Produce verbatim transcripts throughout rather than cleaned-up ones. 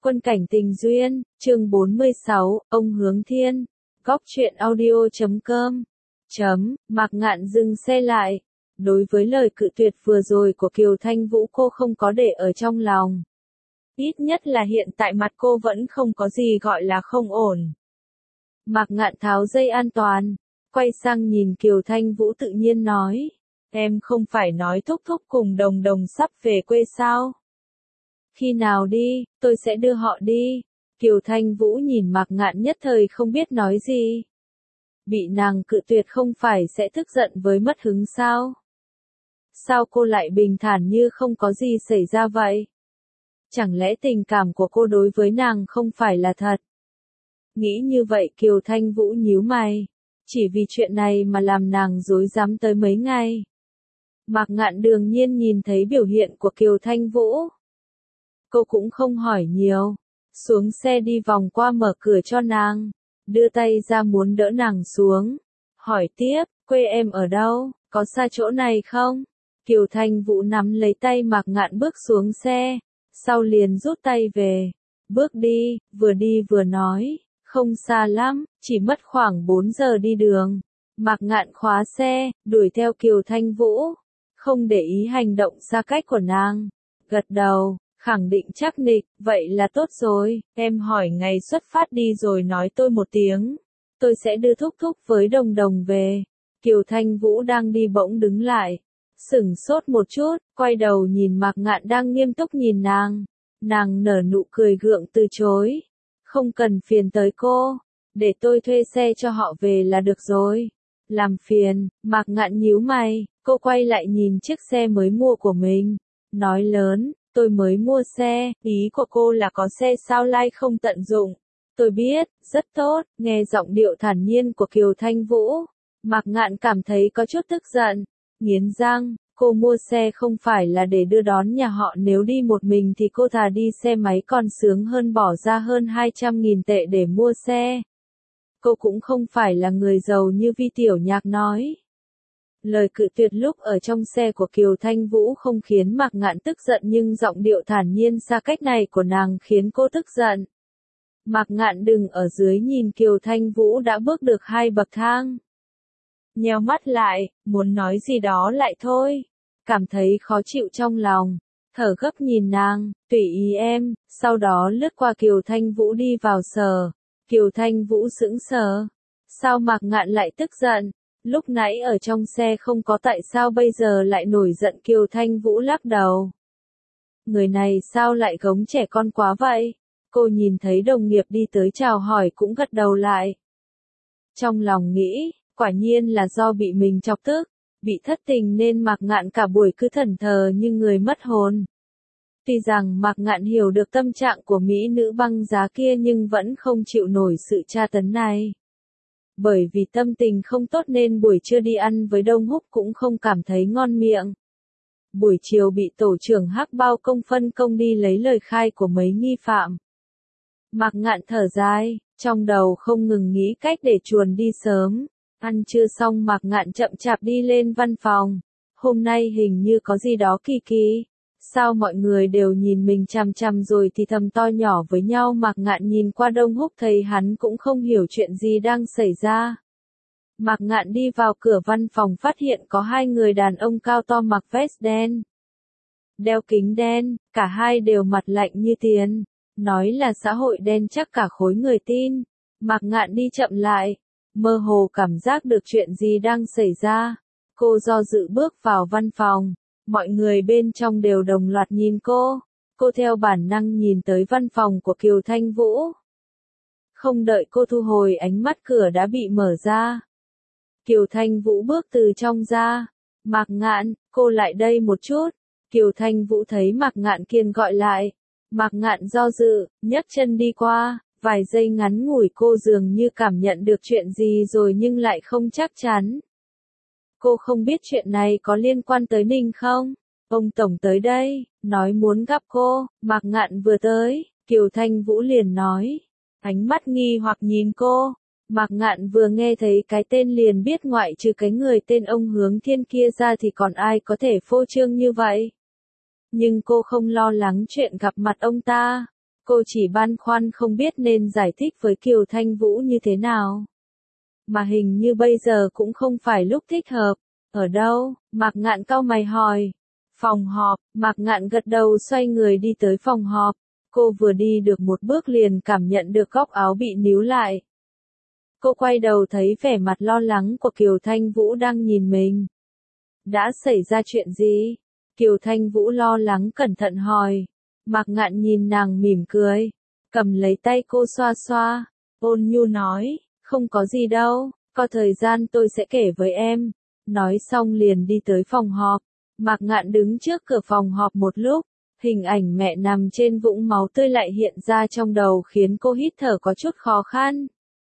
Quân cảnh tình duyên, chương bốn mươi sáu, ông Hướng Thiên, góc truyện audio chấm com. Chấm, Mạc Ngạn dừng xe lại. Đối với lời cự tuyệt vừa rồi của Kiều Thanh Vũ cô không có để ở trong lòng. Ít nhất là hiện tại mặt cô vẫn không có gì gọi là không ổn. Mạc Ngạn tháo dây an toàn, quay sang nhìn Kiều Thanh Vũ tự nhiên nói. Em không phải nói thúc thúc cùng đồng đồng sắp về quê sao? Khi nào đi, tôi sẽ đưa họ đi. Kiều Thanh Vũ nhìn Mạc Ngạn nhất thời không biết nói gì. Bị nàng cự tuyệt không phải sẽ tức giận với mất hứng sao? Sao cô lại bình thản như không có gì xảy ra vậy? Chẳng lẽ tình cảm của cô đối với nàng không phải là thật? Nghĩ như vậy Kiều Thanh Vũ nhíu mày. Chỉ vì chuyện này mà làm nàng rối rắm tới mấy ngày. Mạc Ngạn đương nhiên nhìn thấy biểu hiện của Kiều Thanh Vũ. Cô cũng không hỏi nhiều. Xuống xe đi vòng qua mở cửa cho nàng. Đưa tay ra muốn đỡ nàng xuống. Hỏi tiếp, quê em ở đâu, có xa chỗ này không? Kiều Thanh Vũ nắm lấy tay Mạc Ngạn bước xuống xe. Sau liền rút tay về. Bước đi, vừa đi vừa nói. Không xa lắm, chỉ mất khoảng bốn giờ đi đường. Mạc Ngạn khóa xe, đuổi theo Kiều Thanh Vũ. Không để ý hành động xa cách của nàng. Gật đầu, khẳng định chắc nịch, vậy là tốt rồi. Em hỏi ngày xuất phát đi rồi nói tôi một tiếng. Tôi sẽ đưa thúc thúc với đồng đồng về. Kiều Thanh Vũ đang đi bỗng đứng lại. Sửng sốt một chút, quay đầu nhìn Mạc Ngạn đang nghiêm túc nhìn nàng. Nàng nở nụ cười gượng từ chối. Không cần phiền tới cô. Để tôi thuê xe cho họ về là được rồi. Làm phiền, Mạc Ngạn nhíu mày. Cô quay lại nhìn chiếc xe mới mua của mình. Nói lớn, tôi mới mua xe, ý của cô là có xe sao lai không tận dụng. Tôi biết, rất tốt, nghe giọng điệu thản nhiên của Kiều Thanh Vũ. Mạc Ngạn cảm thấy có chút tức giận. Nghiến răng, cô mua xe không phải là để đưa đón nhà họ, nếu đi một mình thì cô thà đi xe máy còn sướng hơn bỏ ra hơn hai trăm nghìn tệ để mua xe. Cô cũng không phải là người giàu như Vi Tiểu Nhạc nói. Lời cự tuyệt lúc ở trong xe của Kiều Thanh Vũ không khiến Mạc Ngạn tức giận, nhưng giọng điệu thản nhiên xa cách này của nàng khiến cô tức giận. Mạc Ngạn đứng ở dưới nhìn Kiều Thanh Vũ đã bước được hai bậc thang. Nheo mắt lại, muốn nói gì đó lại thôi. Cảm thấy khó chịu trong lòng. Thở gấp nhìn nàng, tùy ý em, sau đó lướt qua Kiều Thanh Vũ đi vào sở. Kiều Thanh Vũ sững sờ. Sao Mạc Ngạn lại tức giận? Lúc nãy ở trong xe không có, tại sao bây giờ lại nổi giận? Kiều Thanh Vũ lắc đầu. Người này sao lại gống trẻ con quá vậy? Cô nhìn thấy đồng nghiệp đi tới chào hỏi cũng gật đầu lại. Trong lòng nghĩ, quả nhiên là do bị mình chọc tức, bị thất tình nên Mạc Ngạn cả buổi cứ thẫn thờ như người mất hồn. Tuy rằng Mạc Ngạn hiểu được tâm trạng của mỹ nữ băng giá kia nhưng vẫn không chịu nổi sự tra tấn này. Bởi vì tâm tình không tốt nên buổi trưa đi ăn với Đông Húc cũng không cảm thấy ngon miệng. Buổi chiều bị tổ trưởng Hắc Bao Công phân công đi lấy lời khai của mấy nghi phạm. Mạc Ngạn thở dài, trong đầu không ngừng nghĩ cách để chuồn đi sớm. Ăn trưa xong Mạc Ngạn chậm chạp đi lên văn phòng. Hôm nay hình như có gì đó kỳ kỳ. Sao mọi người đều nhìn mình chằm chằm rồi thì thầm to nhỏ với nhau? Mạc Ngạn nhìn qua Đông Húc thấy hắn cũng không hiểu chuyện gì đang xảy ra. Mạc Ngạn đi vào cửa văn phòng phát hiện có hai người đàn ông cao to mặc vest đen, đeo kính đen, cả hai đều mặt lạnh như tiền. Nói là xã hội đen chắc cả khối người tin. Mạc Ngạn đi chậm lại, mơ hồ cảm giác được chuyện gì đang xảy ra. Cô do dự bước vào văn phòng. Mọi người bên trong đều đồng loạt nhìn cô. Cô theo bản năng nhìn tới văn phòng của Kiều Thanh Vũ. Không đợi cô thu hồi ánh mắt, cửa đã bị mở ra. Kiều Thanh Vũ bước từ trong ra. Mạc Ngạn, cô lại đây một chút. Kiều Thanh Vũ thấy Mạc Ngạn kiên gọi lại. Mạc Ngạn do dự, nhấc chân đi qua. Vài giây ngắn ngủi cô dường như cảm nhận được chuyện gì rồi nhưng lại không chắc chắn. Cô không biết chuyện này có liên quan tới Ninh không? Ông Tổng tới đây, nói muốn gặp cô. Mạc Ngạn vừa tới, Kiều Thanh Vũ liền nói. Ánh mắt nghi hoặc nhìn cô. Mạc Ngạn vừa nghe thấy cái tên liền biết ngoại trừ cái người tên ông Hướng Thiên kia ra thì còn ai có thể phô trương như vậy. Nhưng cô không lo lắng chuyện gặp mặt ông ta. Cô chỉ băn khoăn không biết nên giải thích với Kiều Thanh Vũ như thế nào. Mà hình như bây giờ cũng không phải lúc thích hợp. Ở đâu? Mạc Ngạn cau mày hỏi. Phòng họp. Mạc Ngạn gật đầu xoay người đi tới phòng họp. Cô vừa đi được một bước liền cảm nhận được góc áo bị níu lại. Cô quay đầu thấy vẻ mặt lo lắng của Kiều Thanh Vũ đang nhìn mình. Đã xảy ra chuyện gì? Kiều Thanh Vũ lo lắng cẩn thận hỏi. Mạc Ngạn nhìn nàng mỉm cười. Cầm lấy tay cô xoa xoa. Ôn nhu nói, không có gì đâu, có thời gian tôi sẽ kể với em. Nói xong liền đi tới phòng họp. Mạc Ngạn đứng trước cửa phòng họp một lúc. Hình ảnh mẹ nằm trên vũng máu tươi lại hiện ra trong đầu khiến cô hít thở có chút khó khăn.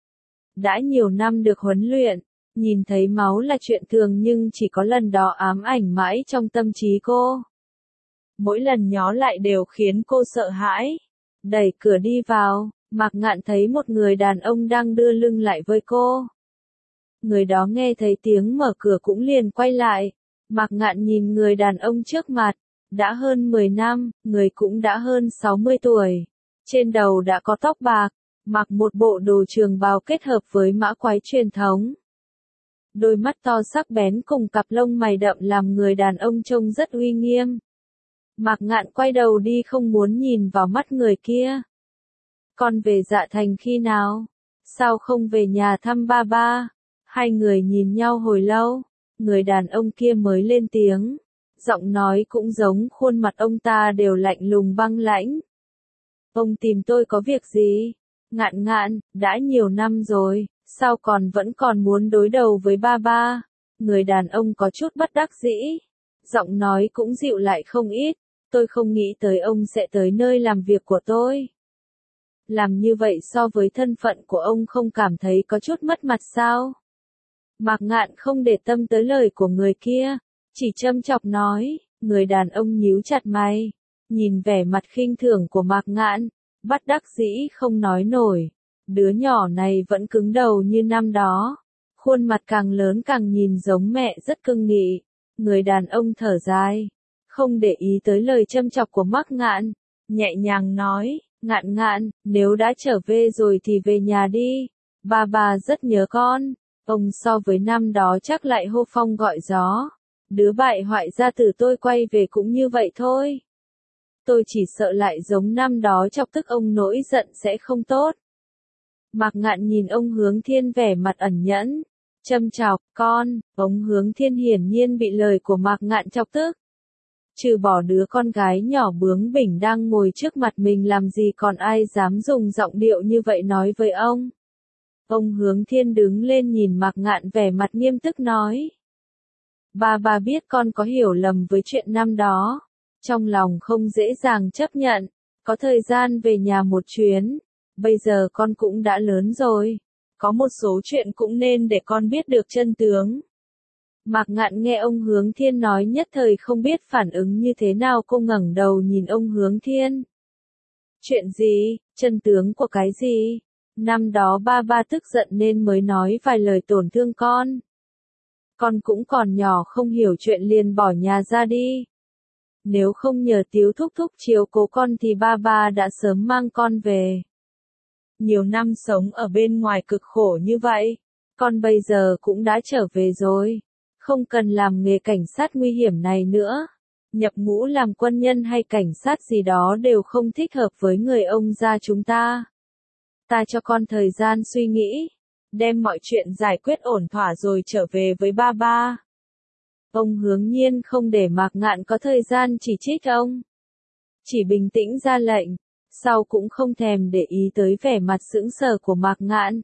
Đã nhiều năm được huấn luyện, nhìn thấy máu là chuyện thường nhưng chỉ có lần đó ám ảnh mãi trong tâm trí cô. Mỗi lần nhó lại đều khiến cô sợ hãi. Đẩy cửa đi vào, Mạc Ngạn thấy một người đàn ông đang đưa lưng lại với cô. Người đó nghe thấy tiếng mở cửa cũng liền quay lại. Mạc Ngạn nhìn người đàn ông trước mặt. Đã hơn mười năm, người cũng đã hơn sáu mươi tuổi. Trên đầu đã có tóc bạc, mặc một bộ đồ trường bào kết hợp với mã quái truyền thống. Đôi mắt to sắc bén cùng cặp lông mày đậm làm người đàn ông trông rất uy nghiêm. Mạc Ngạn quay đầu đi không muốn nhìn vào mắt người kia. Con về Dạ Thành khi nào? Sao không về nhà thăm ba ba? Hai người nhìn nhau hồi lâu, người đàn ông kia mới lên tiếng. Giọng nói cũng giống khuôn mặt ông ta đều lạnh lùng băng lãnh. Ông tìm tôi có việc gì? Ngạn Ngạn, đã nhiều năm rồi, sao còn vẫn còn muốn đối đầu với ba ba? Người đàn ông có chút bất đắc dĩ. Giọng nói cũng dịu lại không ít. Tôi không nghĩ tới ông sẽ tới nơi làm việc của tôi. Làm như vậy so với thân phận của ông không cảm thấy có chút mất mặt sao? Mạc Ngạn không để tâm tới lời của người kia. Chỉ châm chọc nói, người đàn ông nhíu chặt mày, nhìn vẻ mặt khinh thường của Mạc Ngạn, bất đắc dĩ không nói nổi. Đứa nhỏ này vẫn cứng đầu như năm đó, khuôn mặt càng lớn càng nhìn giống mẹ rất cưng nghị. Người đàn ông thở dài, không để ý tới lời châm chọc của Mạc Ngạn, nhẹ nhàng nói, Ngạn Ngạn, nếu đã trở về rồi thì về nhà đi, ba ba rất nhớ con. Ông so với năm đó chắc lại hô phong gọi gió. Đứa bại hoại gia tử tôi quay về cũng như vậy thôi. Tôi chỉ sợ lại giống năm đó chọc tức ông nổi giận sẽ không tốt. Mạc Ngạn nhìn ông Hướng Thiên vẻ mặt ẩn nhẫn, châm chọc, con, ông Hướng Thiên hiển nhiên bị lời của Mạc Ngạn chọc tức. Trừ bỏ đứa con gái nhỏ bướng bỉnh đang ngồi trước mặt mình làm gì còn ai dám dùng giọng điệu như vậy nói với ông. Ông Hướng Thiên đứng lên nhìn Mạc Ngạn vẻ mặt nghiêm túc nói. Ba ba biết con có hiểu lầm với chuyện năm đó. Trong lòng không dễ dàng chấp nhận. Có thời gian về nhà một chuyến. Bây giờ con cũng đã lớn rồi. Có một số chuyện cũng nên để con biết được chân tướng. Mạc Ngạn nghe ông Hướng Thiên nói nhất thời không biết phản ứng như thế nào, cô ngẩng đầu nhìn ông Hướng Thiên. Chuyện gì? Chân tướng của cái gì? Năm đó ba ba tức giận nên mới nói vài lời tổn thương con. Con cũng còn nhỏ không hiểu chuyện liền bỏ nhà ra đi. Nếu không nhờ Tiếu thúc thúc chiếu cố con thì ba ba đã sớm mang con về. Nhiều năm sống ở bên ngoài cực khổ như vậy, con bây giờ cũng đã trở về rồi. Không cần làm nghề cảnh sát nguy hiểm này nữa. Nhập ngũ làm quân nhân hay cảnh sát gì đó đều không thích hợp với người ông gia chúng ta. Ta cho con thời gian suy nghĩ. Đem mọi chuyện giải quyết ổn thỏa rồi trở về với ba ba. Ông Hướng Nhiên không để Mạc Ngạn có thời gian chỉ trích ông. Chỉ bình tĩnh ra lệnh, sau cũng không thèm để ý tới vẻ mặt sững sờ của Mạc Ngạn.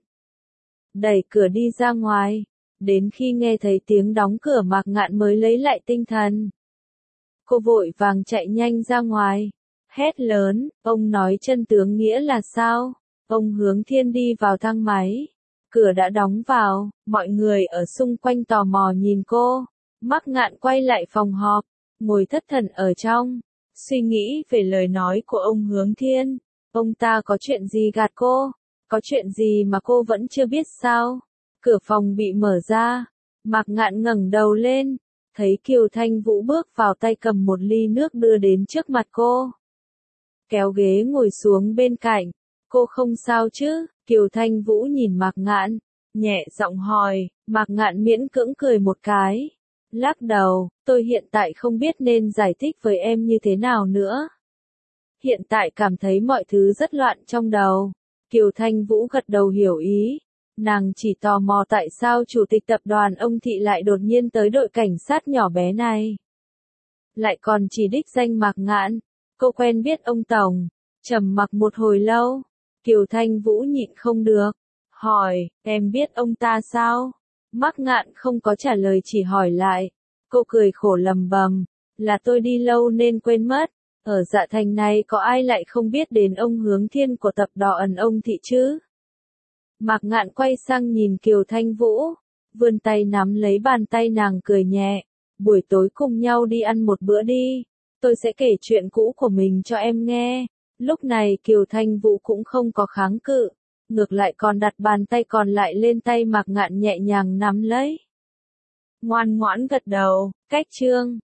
Đẩy cửa đi ra ngoài, đến khi nghe thấy tiếng đóng cửa Mạc Ngạn mới lấy lại tinh thần. Cô vội vàng chạy nhanh ra ngoài, hét lớn, ông nói chân tướng nghĩa là sao? Ông Hướng Thiên đi vào thang máy. Cửa đã đóng vào, mọi người ở xung quanh tò mò nhìn cô. Mạc Ngạn quay lại phòng họp, ngồi thất thần ở trong, suy nghĩ về lời nói của ông Hướng Thiên. Ông ta có chuyện gì gạt cô? Có chuyện gì mà cô vẫn chưa biết sao? Cửa phòng bị mở ra, Mạc Ngạn ngẩng đầu lên, thấy Kiều Thanh Vũ bước vào tay cầm một ly nước đưa đến trước mặt cô. kéo ghế ngồi xuống bên cạnh. Cô không sao chứ? Kiều Thanh Vũ nhìn Mạc Ngạn, nhẹ giọng hỏi. Mạc Ngạn miễn cưỡng cười một cái. Lắc đầu, tôi hiện tại không biết nên giải thích với em như thế nào nữa. Hiện tại cảm thấy mọi thứ rất loạn trong đầu. Kiều Thanh Vũ gật đầu hiểu ý. Nàng chỉ tò mò tại sao chủ tịch tập đoàn ông Thị lại đột nhiên tới đội cảnh sát nhỏ bé này. Lại còn chỉ đích danh Mạc Ngạn. Cô quen biết ông Tổng. Trầm mặc một hồi lâu. Kiều Thanh Vũ nhịn không được. Hỏi, em biết ông ta sao? Mạc Ngạn không có trả lời chỉ hỏi lại. Cô cười khổ lầm bầm. Là tôi đi lâu nên quên mất. Ở Dạ Thành này có ai lại không biết đến ông Hướng Thiên của tập đoàn ông Thị chứ? Mạc Ngạn quay sang nhìn Kiều Thanh Vũ. Vươn tay nắm lấy bàn tay nàng cười nhẹ. Buổi tối cùng nhau đi ăn một bữa đi. Tôi sẽ kể chuyện cũ của mình cho em nghe. Lúc này Kiều Thanh Vũ cũng không có kháng cự. Ngược lại còn đặt bàn tay còn lại lên tay Mạc Ngạn nhẹ nhàng nắm lấy. Ngoan ngoãn gật đầu. Cách chương